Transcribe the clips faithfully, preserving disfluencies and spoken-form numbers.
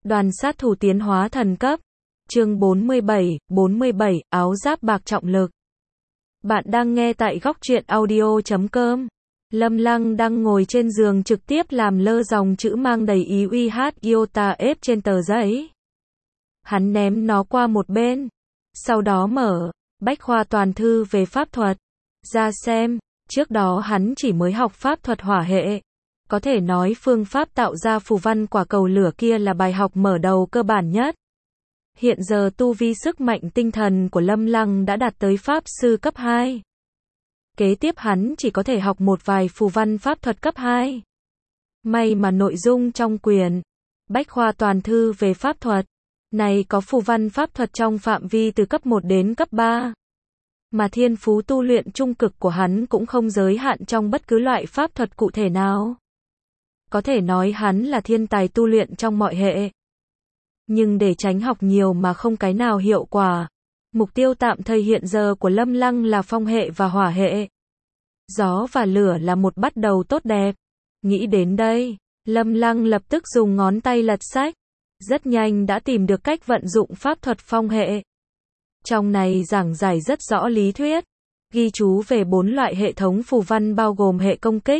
Đoàn sát thủ tiến hóa thần cấp. Chương bốn mươi bảy, bốn mươi bảy, áo giáp bạc trọng lực. Bạn đang nghe tại góc truyện audio chấm com. Lâm Lăng đang ngồi trên giường trực tiếp làm lơ dòng chữ mang đầy ý uy hát iota ép trên tờ giấy. Hắn ném nó qua một bên. Sau đó mở bách khoa toàn thư về pháp thuật ra xem. Trước đó hắn chỉ mới học pháp thuật hỏa hệ. Có thể nói phương pháp tạo ra phù văn quả cầu lửa kia là bài học mở đầu cơ bản nhất. Hiện giờ tu vi sức mạnh tinh thần của Lâm Lăng đã đạt tới pháp sư cấp hai. Kế tiếp hắn chỉ có thể học một vài phù văn pháp thuật cấp hai. May mà nội dung trong quyển bách khoa toàn thư về pháp thuật này có phù văn pháp thuật trong phạm vi từ cấp một đến cấp ba. Mà thiên phú tu luyện trung cực của hắn cũng không giới hạn trong bất cứ loại pháp thuật cụ thể nào. Có thể nói hắn là thiên tài tu luyện trong mọi hệ. Nhưng để tránh học nhiều mà không cái nào hiệu quả, mục tiêu tạm thời hiện giờ của Lâm Lăng là phong hệ và hỏa hệ. Gió và lửa là một bắt đầu tốt đẹp. Nghĩ đến đây, Lâm Lăng lập tức dùng ngón tay lật sách. Rất nhanh đã tìm được cách vận dụng pháp thuật phong hệ. Trong này giảng giải rất rõ lý thuyết, ghi chú về bốn loại hệ thống phù văn bao gồm hệ công kích,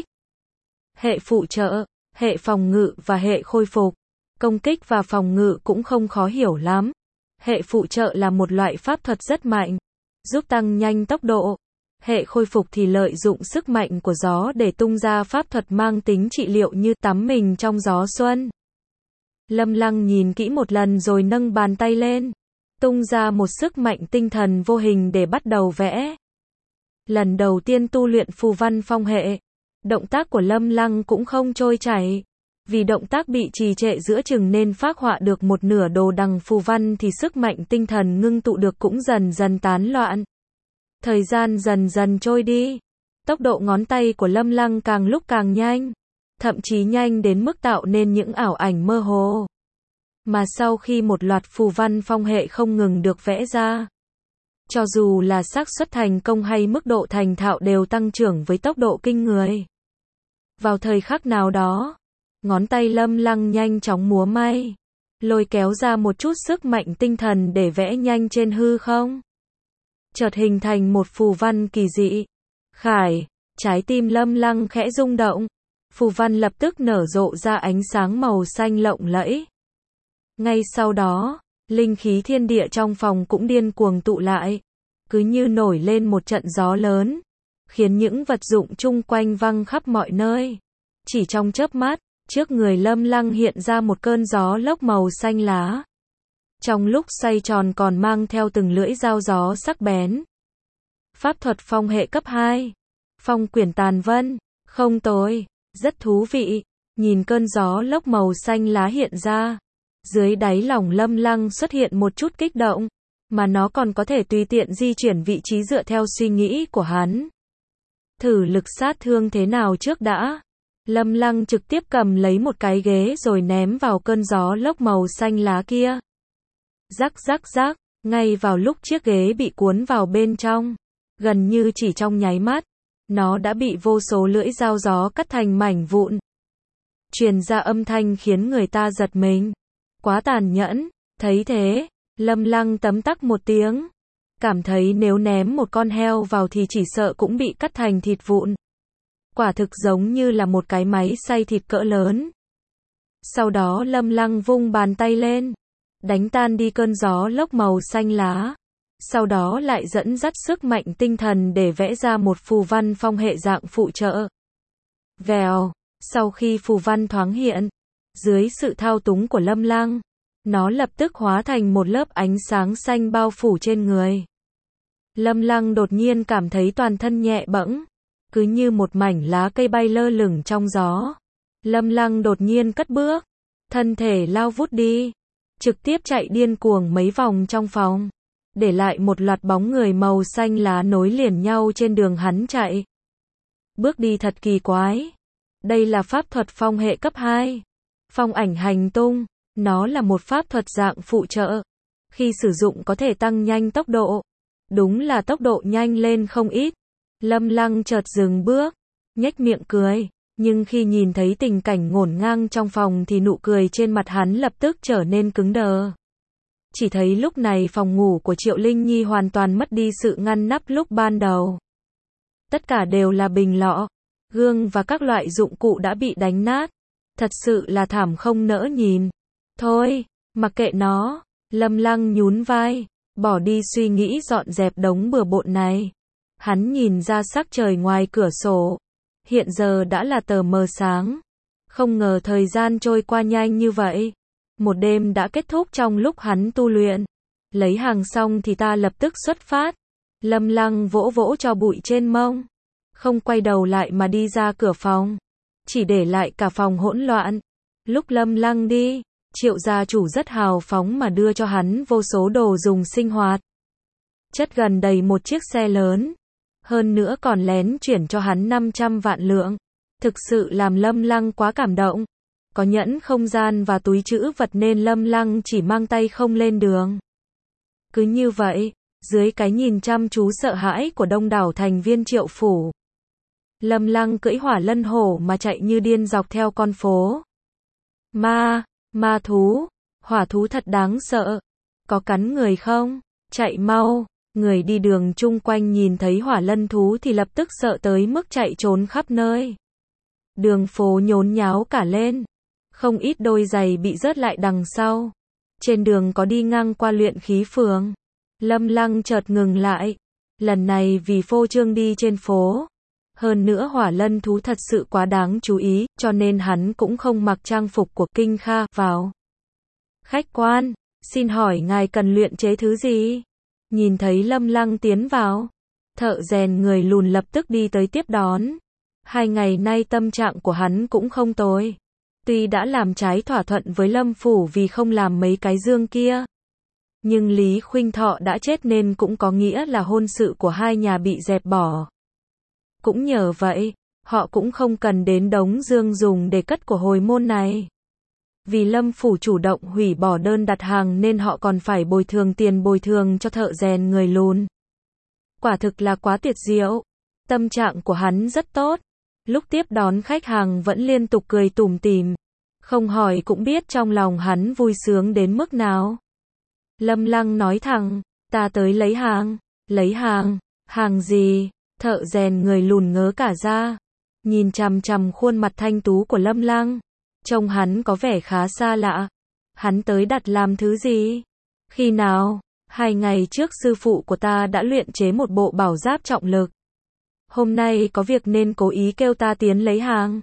hệ phụ trợ, hệ phòng ngự và hệ khôi phục. Công kích và phòng ngự cũng không khó hiểu lắm. Hệ phụ trợ là một loại pháp thuật rất mạnh, giúp tăng nhanh tốc độ. Hệ khôi phục thì lợi dụng sức mạnh của gió để tung ra pháp thuật mang tính trị liệu như tắm mình trong gió xuân. Lâm Lăng nhìn kỹ một lần rồi nâng bàn tay lên, tung ra một sức mạnh tinh thần vô hình để bắt đầu vẽ. Lần đầu tiên tu luyện phù văn phong hệ, động tác của Lâm Lăng cũng không trôi chảy. Vì động tác bị trì trệ giữa chừng nên phác họa được một nửa đồ đằng phù văn thì sức mạnh tinh thần ngưng tụ được cũng dần dần tán loạn. Thời gian dần dần trôi đi. Tốc độ ngón tay của Lâm Lăng càng lúc càng nhanh. Thậm chí nhanh đến mức tạo nên những ảo ảnh mơ hồ. Mà sau khi một loạt phù văn phong hệ không ngừng được vẽ ra, cho dù là xác suất thành công hay mức độ thành thạo đều tăng trưởng với tốc độ kinh người. Vào thời khắc nào đó, ngón tay Lâm Lăng nhanh chóng múa may, lôi kéo ra một chút sức mạnh tinh thần để vẽ nhanh trên hư không. Chợt hình thành một phù văn kỳ dị. Khải, trái tim Lâm Lăng khẽ rung động. Phù văn lập tức nở rộ ra ánh sáng màu xanh lộng lẫy. Ngay sau đó, linh khí thiên địa trong phòng cũng điên cuồng tụ lại, cứ như nổi lên một trận gió lớn, khiến những vật dụng chung quanh văng khắp mọi nơi. Chỉ trong chớp mắt, trước người Lâm Lăng hiện ra một cơn gió lốc màu xanh lá. Trong lúc xoay tròn còn mang theo từng lưỡi dao gió sắc bén. Pháp thuật phong hệ cấp hai. Phong quyển tàn vân. Không tồi, rất thú vị. Nhìn cơn gió lốc màu xanh lá hiện ra, dưới đáy lòng Lâm Lăng xuất hiện một chút kích động. Mà nó còn có thể tùy tiện di chuyển vị trí dựa theo suy nghĩ của hắn. Thử lực sát thương thế nào trước đã. Lâm Lăng trực tiếp cầm lấy một cái ghế rồi ném vào cơn gió lốc màu xanh lá kia. Rắc rắc rắc, ngay vào lúc chiếc ghế bị cuốn vào bên trong, gần như chỉ trong nháy mắt, nó đã bị vô số lưỡi dao gió cắt thành mảnh vụn. Truyền ra âm thanh khiến người ta giật mình. Quá tàn nhẫn. Thấy thế, Lâm Lăng tấm tắc một tiếng. Cảm thấy nếu ném một con heo vào thì chỉ sợ cũng bị cắt thành thịt vụn. Quả thực giống như là một cái máy xay thịt cỡ lớn. Sau đó Lâm Lăng vung bàn tay lên, đánh tan đi cơn gió lốc màu xanh lá. Sau đó lại dẫn dắt sức mạnh tinh thần để vẽ ra một phù văn phong hệ dạng phụ trợ. Vèo, sau khi phù văn thoáng hiện, dưới sự thao túng của Lâm Lăng, nó lập tức hóa thành một lớp ánh sáng xanh bao phủ trên người. Lâm Lăng đột nhiên cảm thấy toàn thân nhẹ bẫng, cứ như một mảnh lá cây bay lơ lửng trong gió. Lâm Lăng đột nhiên cất bước, thân thể lao vút đi, trực tiếp chạy điên cuồng mấy vòng trong phòng, để lại một loạt bóng người màu xanh lá nối liền nhau trên đường hắn chạy. Bước đi thật kỳ quái. Đây là pháp thuật phong hệ cấp hai. Phong ảnh hành tung, nó là một pháp thuật dạng phụ trợ. Khi sử dụng có thể tăng nhanh tốc độ. Đúng là tốc độ nhanh lên không ít. Lâm Lăng chợt dừng bước, nhếch miệng cười. Nhưng khi nhìn thấy tình cảnh ngổn ngang trong phòng thì nụ cười trên mặt hắn lập tức trở nên cứng đờ. Chỉ thấy lúc này phòng ngủ của Triệu Linh Nhi hoàn toàn mất đi sự ngăn nắp lúc ban đầu. Tất cả đều là bình lọ, gương và các loại dụng cụ đã bị đánh nát. Thật sự là thảm không nỡ nhìn. Thôi, mặc kệ nó. Lâm Lăng nhún vai, bỏ đi suy nghĩ dọn dẹp đống bừa bộn này. Hắn nhìn ra sắc trời ngoài cửa sổ. Hiện giờ đã là tờ mờ sáng. Không ngờ thời gian trôi qua nhanh như vậy. Một đêm đã kết thúc trong lúc hắn tu luyện. Lấy hàng xong thì ta lập tức xuất phát. Lâm Lăng vỗ vỗ cho bụi trên mông. Không quay đầu lại mà đi ra cửa phòng. Chỉ để lại cả phòng hỗn loạn. Lúc Lâm Lăng đi, Triệu gia chủ rất hào phóng mà đưa cho hắn vô số đồ dùng sinh hoạt. Chất gần đầy một chiếc xe lớn. Hơn nữa còn lén chuyển cho hắn năm trăm vạn lượng. Thực sự làm Lâm Lăng quá cảm động. Có nhẫn không gian và túi trữ vật nên Lâm Lăng chỉ mang tay không lên đường. Cứ như vậy, dưới cái nhìn chăm chú sợ hãi của đông đảo thành viên Triệu phủ, Lâm Lăng cưỡi hỏa lân hổ mà chạy như điên dọc theo con phố. Ma, ma thú, hỏa thú thật đáng sợ. Có cắn người không? Chạy mau. Người đi đường chung quanh nhìn thấy hỏa lân thú thì lập tức sợ tới mức chạy trốn khắp nơi. Đường phố nhốn nháo cả lên. Không ít đôi giày bị rớt lại đằng sau. Trên đường có đi ngang qua luyện khí phường. Lâm Lăng chợt ngừng lại. Lần này vì phô trương đi trên phố. Hơn nữa hỏa lân thú thật sự quá đáng chú ý, cho nên hắn cũng không mặc trang phục của Kinh Kha vào. Khách quan, xin hỏi ngài cần luyện chế thứ gì? Nhìn thấy Lâm Lăng tiến vào, thợ rèn người lùn lập tức đi tới tiếp đón. Hai ngày nay tâm trạng của hắn cũng không tồi. Tuy đã làm trái thỏa thuận với Lâm phủ vì không làm mấy cái dương kia. Nhưng Lý Khuynh Thọ đã chết nên cũng có nghĩa là hôn sự của hai nhà bị dẹp bỏ. Cũng nhờ vậy, họ cũng không cần đến đống dương dùng để cất của hồi môn này. Vì Lâm phủ chủ động hủy bỏ đơn đặt hàng nên họ còn phải bồi thường tiền bồi thường cho thợ rèn người lùn. Quả thực là quá tuyệt diệu. Tâm trạng của hắn rất tốt. Lúc tiếp đón khách hàng vẫn liên tục cười tủm tỉm. Không hỏi cũng biết trong lòng hắn vui sướng đến mức nào. Lâm Lăng nói thẳng, ta tới lấy hàng. Lấy hàng? Hàng gì? Thợ rèn người lùn ngớ cả ra. Nhìn chằm chằm khuôn mặt thanh tú của Lâm Lăng. Trông hắn có vẻ khá xa lạ. Hắn tới đặt làm thứ gì? Khi nào? Hai ngày trước sư phụ của ta đã luyện chế một bộ bảo giáp trọng lực. Hôm nay có việc nên cố ý kêu ta tiến lấy hàng.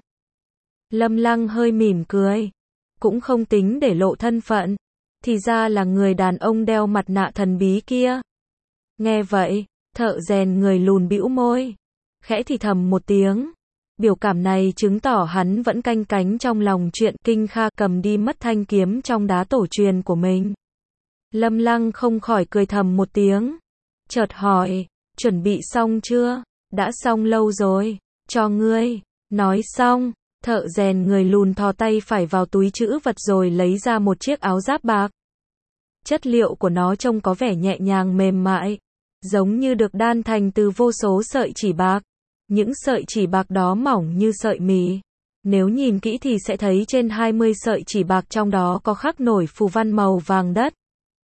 Lâm Lăng hơi mỉm cười. Cũng không tính để lộ thân phận. Thì ra là người đàn ông đeo mặt nạ thần bí kia. Nghe vậy, thợ rèn người lùn bĩu môi. Khẽ thì thầm một tiếng. Biểu cảm này chứng tỏ hắn vẫn canh cánh trong lòng chuyện Kinh Kha cầm đi mất thanh kiếm trong đá tổ truyền của mình. Lâm Lăng không khỏi cười thầm một tiếng. Chợt hỏi, chuẩn bị xong chưa? Đã xong lâu rồi, cho ngươi. Nói xong, thợ rèn người lùn thò tay phải vào túi trữ vật rồi lấy ra một chiếc áo giáp bạc. Chất liệu của nó trông có vẻ nhẹ nhàng mềm mại, giống như được đan thành từ vô số sợi chỉ bạc. Những sợi chỉ bạc đó mỏng như sợi mì. Nếu nhìn kỹ thì sẽ thấy trên hai mươi sợi chỉ bạc trong đó có khắc nổi phù văn màu vàng đất.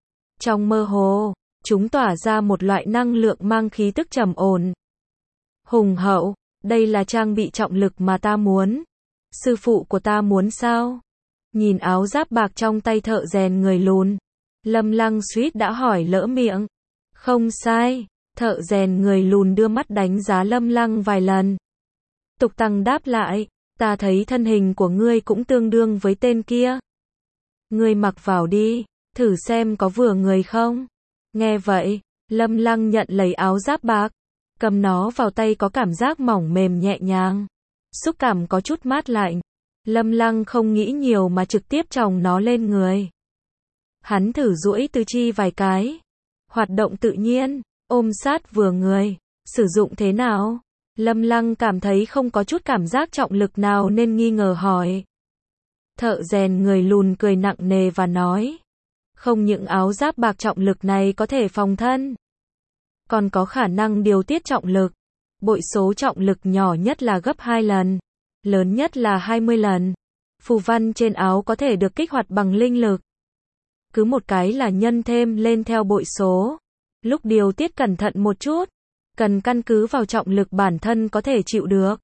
Trong mơ hồ, chúng tỏa ra một loại năng lượng mang khí tức trầm ổn, hùng hậu. Đây là trang bị trọng lực mà ta muốn. Sư phụ của ta muốn sao? Nhìn áo giáp bạc trong tay thợ rèn người lùn, Lâm Lăng suýt đã hỏi lỡ miệng. Không sai. Thợ rèn người lùn đưa mắt đánh giá Lâm Lăng vài lần. Tục tăng đáp lại, ta thấy thân hình của ngươi cũng tương đương với tên kia. Ngươi mặc vào đi, thử xem có vừa người không. Nghe vậy, Lâm Lăng nhận lấy áo giáp bạc, cầm nó vào tay có cảm giác mỏng mềm nhẹ nhàng. Xúc cảm có chút mát lạnh. Lâm Lăng không nghĩ nhiều mà trực tiếp chồng nó lên người. Hắn thử duỗi tứ chi vài cái. Hoạt động tự nhiên. Ôm sát vừa người, sử dụng thế nào? Lâm Lăng cảm thấy không có chút cảm giác trọng lực nào nên nghi ngờ hỏi. Thợ rèn người lùn cười nặng nề và nói. Không những áo giáp bạc trọng lực này có thể phòng thân, còn có khả năng điều tiết trọng lực. Bội số trọng lực nhỏ nhất là gấp hai lần. lớn nhất là hai mươi lần. Phù văn trên áo có thể được kích hoạt bằng linh lực. Cứ một cái là nhân thêm lên theo bội số. Lúc điều tiết cẩn thận một chút, cần căn cứ vào trọng lực bản thân có thể chịu được.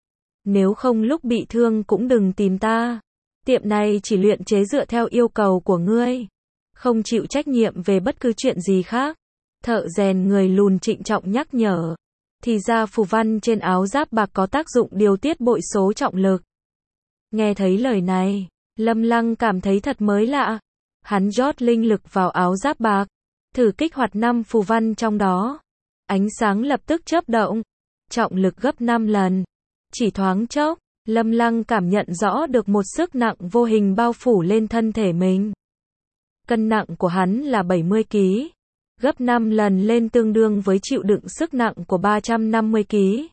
Nếu không lúc bị thương cũng đừng tìm ta. Tiệm này chỉ luyện chế dựa theo yêu cầu của ngươi, không chịu trách nhiệm về bất cứ chuyện gì khác. Thợ rèn người lùn trịnh trọng nhắc nhở. Thì ra phù văn trên áo giáp bạc có tác dụng điều tiết bội số trọng lực. Nghe thấy lời này, Lâm Lăng cảm thấy thật mới lạ. Hắn rót linh lực vào áo giáp bạc, thử kích hoạt năm phù văn trong đó. Ánh sáng lập tức chớp động, trọng lực gấp năm lần. Chỉ thoáng chốc, Lâm Lăng cảm nhận rõ được một sức nặng vô hình bao phủ lên thân thể mình. Cân nặng của hắn là bảy mươi ki lô gam, gấp năm lần lên tương đương với chịu đựng sức nặng của ba trăm năm mươi ki lô gam.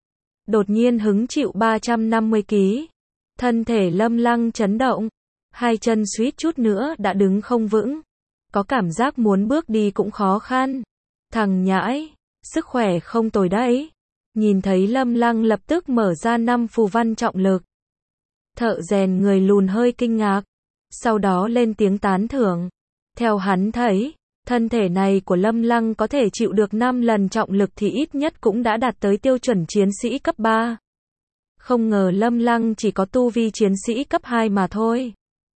Đột nhiên hứng chịu ba trăm năm mươi ki lô gam, thân thể Lâm Lăng chấn động, hai chân suýt chút nữa đã đứng không vững, có cảm giác muốn bước đi cũng khó khăn. Thằng nhãi, sức khỏe không tồi đấy. Nhìn thấy Lâm Lăng lập tức mở ra năm phù văn trọng lực. Thợ rèn người lùn hơi kinh ngạc, sau đó lên tiếng tán thưởng. Theo hắn thấy, thân thể này của Lâm Lăng có thể chịu được năm lần trọng lực thì ít nhất cũng đã đạt tới tiêu chuẩn chiến sĩ cấp ba. Không ngờ Lâm Lăng chỉ có tu vi chiến sĩ cấp hai mà thôi.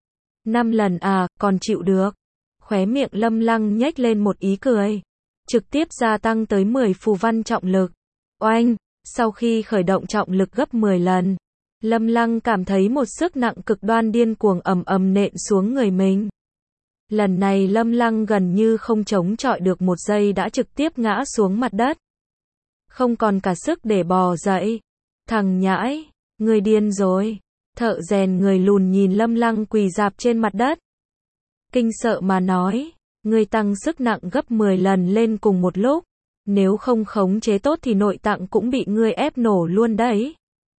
năm lần à, còn chịu được. Khóe miệng Lâm Lăng nhếch lên một ý cười. Trực tiếp gia tăng tới mười phù văn trọng lực. Oanh, sau khi khởi động trọng lực gấp mười lần, Lâm Lăng cảm thấy một sức nặng cực đoan điên cuồng ầm ầm nện xuống người mình. Lần này Lâm Lăng gần như không chống chọi được một giây đã trực tiếp ngã xuống mặt đất. Không còn cả sức để bò dậy. Thằng nhãi, người điên rồi. Thợ rèn người lùn nhìn Lâm Lăng quỳ rạp trên mặt đất. Kinh sợ mà nói, người tăng sức nặng gấp mười lần lên cùng một lúc. Nếu không khống chế tốt thì nội tạng cũng bị ngươi ép nổ luôn đấy.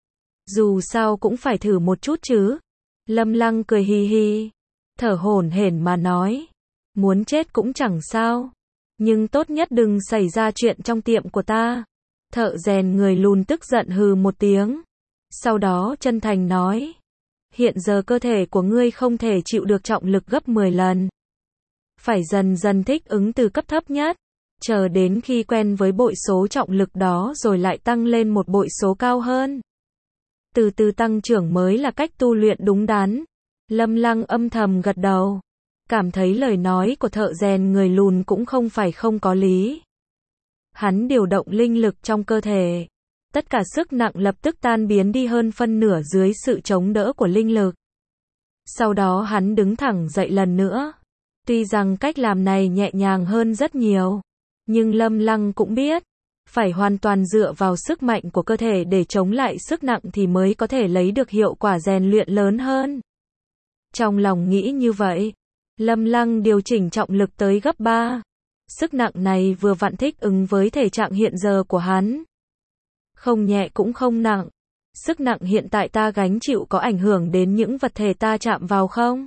Dù sao cũng phải thử một chút chứ. Lâm Lăng cười hi hi, thở hổn hển mà nói. Muốn chết cũng chẳng sao. Nhưng tốt nhất đừng xảy ra chuyện trong tiệm của ta. Thợ rèn người lùn tức giận hừ một tiếng. Sau đó chân thành nói. Hiện giờ cơ thể của ngươi không thể chịu được trọng lực gấp mười lần. Phải dần dần thích ứng từ cấp thấp nhất. Chờ đến khi quen với bội số trọng lực đó rồi lại tăng lên một bội số cao hơn. Từ từ tăng trưởng mới là cách tu luyện đúng đắn. Lâm Lăng âm thầm gật đầu. Cảm thấy lời nói của thợ rèn người lùn cũng không phải không có lý. Hắn điều động linh lực trong cơ thể. Tất cả sức nặng lập tức tan biến đi hơn phân nửa dưới sự chống đỡ của linh lực. Sau đó hắn đứng thẳng dậy lần nữa. Tuy rằng cách làm này nhẹ nhàng hơn rất nhiều. Nhưng Lâm Lăng cũng biết, phải hoàn toàn dựa vào sức mạnh của cơ thể để chống lại sức nặng thì mới có thể lấy được hiệu quả rèn luyện lớn hơn. Trong lòng nghĩ như vậy, Lâm Lăng điều chỉnh trọng lực tới gấp ba. Sức nặng này vừa vặn thích ứng với thể trạng hiện giờ của hắn. Không nhẹ cũng không nặng. Sức nặng hiện tại ta gánh chịu có ảnh hưởng đến những vật thể ta chạm vào không?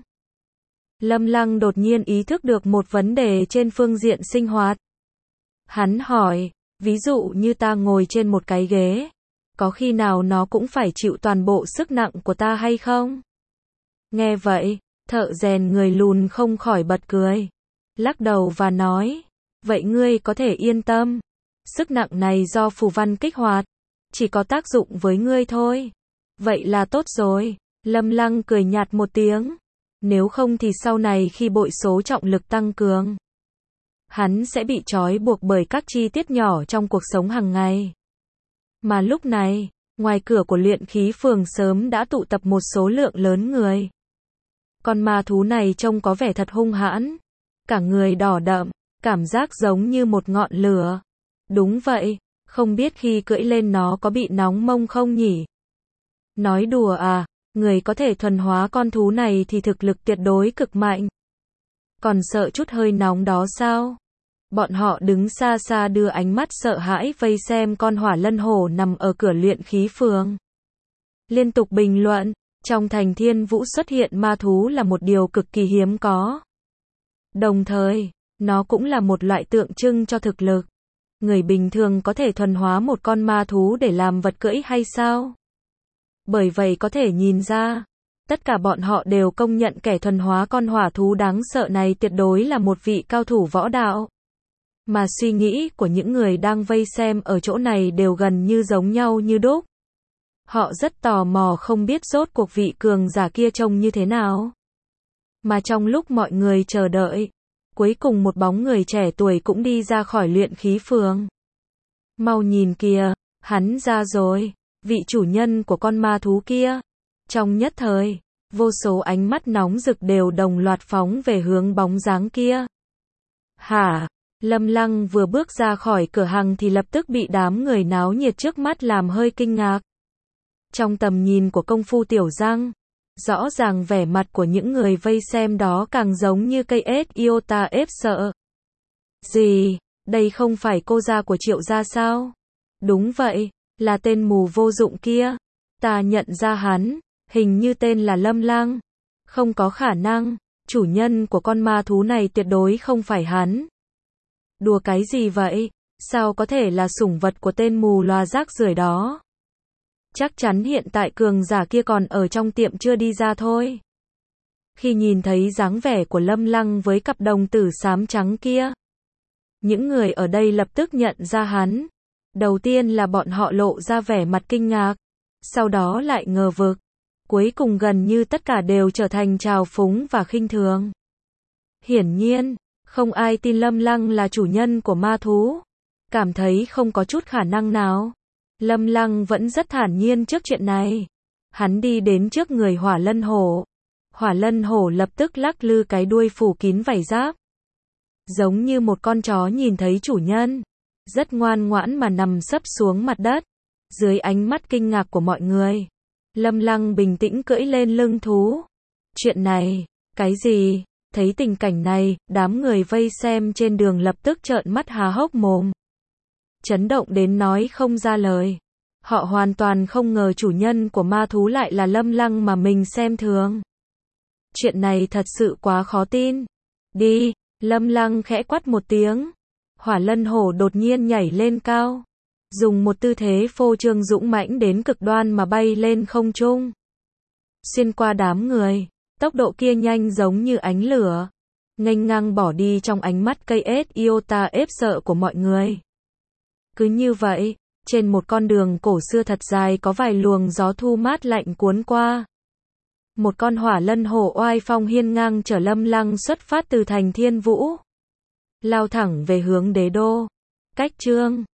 Lâm Lăng đột nhiên ý thức được một vấn đề trên phương diện sinh hoạt. Hắn hỏi, ví dụ như ta ngồi trên một cái ghế, có khi nào nó cũng phải chịu toàn bộ sức nặng của ta hay không? Nghe vậy, thợ rèn người lùn không khỏi bật cười, lắc đầu và nói, vậy ngươi có thể yên tâm, sức nặng này do phù văn kích hoạt, chỉ có tác dụng với ngươi thôi. Vậy là tốt rồi. Lâm Lăng cười nhạt một tiếng. Nếu không thì sau này khi bội số trọng lực tăng cường, hắn sẽ bị trói buộc bởi các chi tiết nhỏ trong cuộc sống hàng ngày. Mà lúc này, ngoài cửa của luyện khí phường sớm đã tụ tập một số lượng lớn người. Con ma thú này trông có vẻ thật hung hãn. Cả người đỏ đậm, cảm giác giống như một ngọn lửa. Đúng vậy, không biết khi cưỡi lên nó có bị nóng mông không nhỉ? Nói đùa à, người có thể thuần hóa con thú này thì thực lực tuyệt đối cực mạnh. Còn sợ chút hơi nóng đó sao? Bọn họ đứng xa xa đưa ánh mắt sợ hãi vây xem con hỏa lân hổ nằm ở cửa luyện khí phường. Liên tục bình luận, trong thành Thiên Vũ xuất hiện ma thú là một điều cực kỳ hiếm có. Đồng thời, nó cũng là một loại tượng trưng cho thực lực. Người bình thường có thể thuần hóa một con ma thú để làm vật cưỡi hay sao? Bởi vậy có thể nhìn ra, tất cả bọn họ đều công nhận kẻ thuần hóa con hỏa thú đáng sợ này tuyệt đối là một vị cao thủ võ đạo. Mà suy nghĩ của những người đang vây xem ở chỗ này đều gần như giống nhau như đúc. Họ rất tò mò không biết rốt cuộc vị cường giả kia trông như thế nào. Mà trong lúc mọi người chờ đợi, cuối cùng một bóng người trẻ tuổi cũng đi ra khỏi luyện khí phường. Mau nhìn kìa, hắn ra rồi, vị chủ nhân của con ma thú kia. Trong nhất thời, vô số ánh mắt nóng rực đều đồng loạt phóng về hướng bóng dáng kia. Hả? Lâm Lăng vừa bước ra khỏi cửa hàng thì lập tức bị đám người náo nhiệt trước mắt làm hơi kinh ngạc. Trong tầm nhìn của công phu Tiểu Giang, rõ ràng vẻ mặt của những người vây xem đó càng giống như cây ếch iota ép sợ. Gì? Đây không phải cô gia của Triệu gia sao? Đúng vậy, là tên mù vô dụng kia. Ta nhận ra hắn, hình như tên là Lâm Lăng. Không có khả năng, chủ nhân của con ma thú này tuyệt đối không phải hắn. Đùa cái gì vậy? Sao có thể là sủng vật của tên mù loà rác rưởi đó? Chắc chắn hiện tại cường giả kia còn ở trong tiệm chưa đi ra thôi. Khi nhìn thấy dáng vẻ của Lâm Lăng với cặp đồng tử xám trắng kia, những người ở đây lập tức nhận ra hắn. Đầu tiên là bọn họ lộ ra vẻ mặt kinh ngạc, sau đó lại ngờ vực, cuối cùng gần như tất cả đều trở thành trào phúng và khinh thường. Hiển nhiên, không ai tin Lâm Lăng là chủ nhân của ma thú, cảm thấy không có chút khả năng nào. Lâm Lăng vẫn rất thản nhiên trước chuyện này. Hắn đi đến trước người Hỏa Lân Hổ. Hỏa Lân Hổ lập tức lắc lư cái đuôi phủ kín vảy giáp. Giống như một con chó nhìn thấy chủ nhân. Rất ngoan ngoãn mà nằm sấp xuống mặt đất. Dưới ánh mắt kinh ngạc của mọi người, Lâm Lăng bình tĩnh cưỡi lên lưng thú. Chuyện này, cái gì? Thấy tình cảnh này, đám người vây xem trên đường lập tức trợn mắt há hốc mồm. Chấn động đến nói không ra lời. Họ hoàn toàn không ngờ chủ nhân của ma thú lại là Lâm Lăng mà mình xem thường. Chuyện này thật sự quá khó tin. Đi, Lâm Lăng khẽ quát một tiếng. Hỏa Lân Hổ đột nhiên nhảy lên cao, dùng một tư thế phô trương dũng mãnh đến cực đoan mà bay lên không trung. Xuyên qua đám người, tốc độ kia nhanh giống như ánh lửa, nghênh ngang bỏ đi trong ánh mắt cây ếch iota ép sợ của mọi người. Cứ như vậy, trên một con đường cổ xưa thật dài có vài luồng gió thu mát lạnh cuốn qua. Một con Hỏa Lân Hổ oai phong hiên ngang chở Lâm Lăng xuất phát từ thành Thiên Vũ, lao thẳng về hướng đế đô. Cách chương